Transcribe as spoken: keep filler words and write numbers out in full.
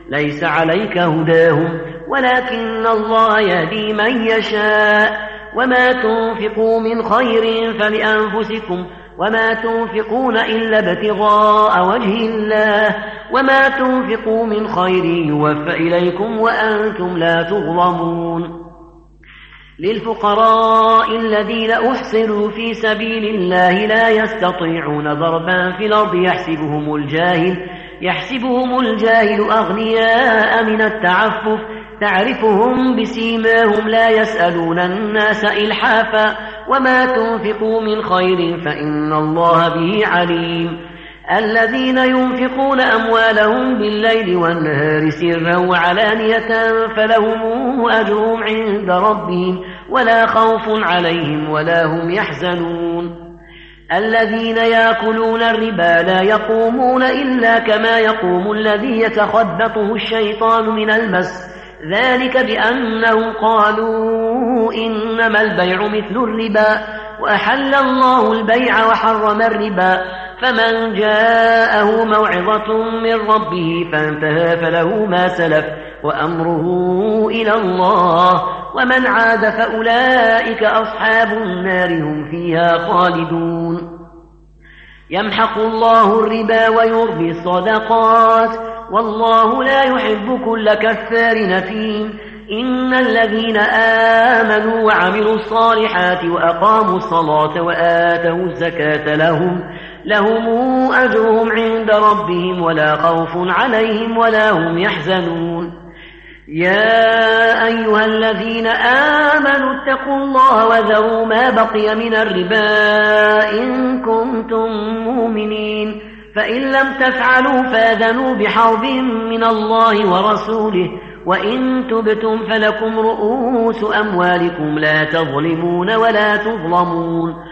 ليس عليك هداهم ولكن الله يهدي من يشاء وما تنفقوا من خير فلأنفسكم وما تنفقون إلا ابتغاء وجه الله وما تنفقوا من خير يوفى إليكم وأنتم لا تظلمون للفقراء الذين أحصروا في سبيل الله لا يستطيعون ضربا في الأرض يحسبهم الجاهل يحسبهم الجاهل أغنياء من التعفف تعرفهم بسيماهم لا يسألون الناس إلحافا وما تنفقوا من خير فإن الله به عليم الذين ينفقون أموالهم بالليل والنهار سرا وعلانية فلهم أجرهم عند ربهم ولا خوف عليهم ولا هم يحزنون الذين يأكلون الربا لا يقومون إلا كما يقوم الذي يتخبطه الشيطان من المس ذلك بأنهم قالوا إنما البيع مثل الربا وأحل الله البيع وحرم الربا فمن جاءه موعظة من ربه فانتهى فله ما سلف وأمره إلى الله ومن عاد فأولئك أصحاب النار هم فيها خالدون يمحق الله الربا ويربي الصدقات والله لا يحب كل كفار نثيم إن الذين آمنوا وعملوا الصالحات وأقاموا الصلاة وآتوا الزكاة لهم لهم أجرهم عند ربهم ولا خوف عليهم ولا هم يحزنون يا أيها الذين آمنوا اتقوا الله وذروا ما بقي من الربا إن كنتم مؤمنين فإن لم تفعلوا فآذنوا بحرب من الله ورسوله وإن تبتم فلكم رؤوس أموالكم لا تظلمون ولا تظلمون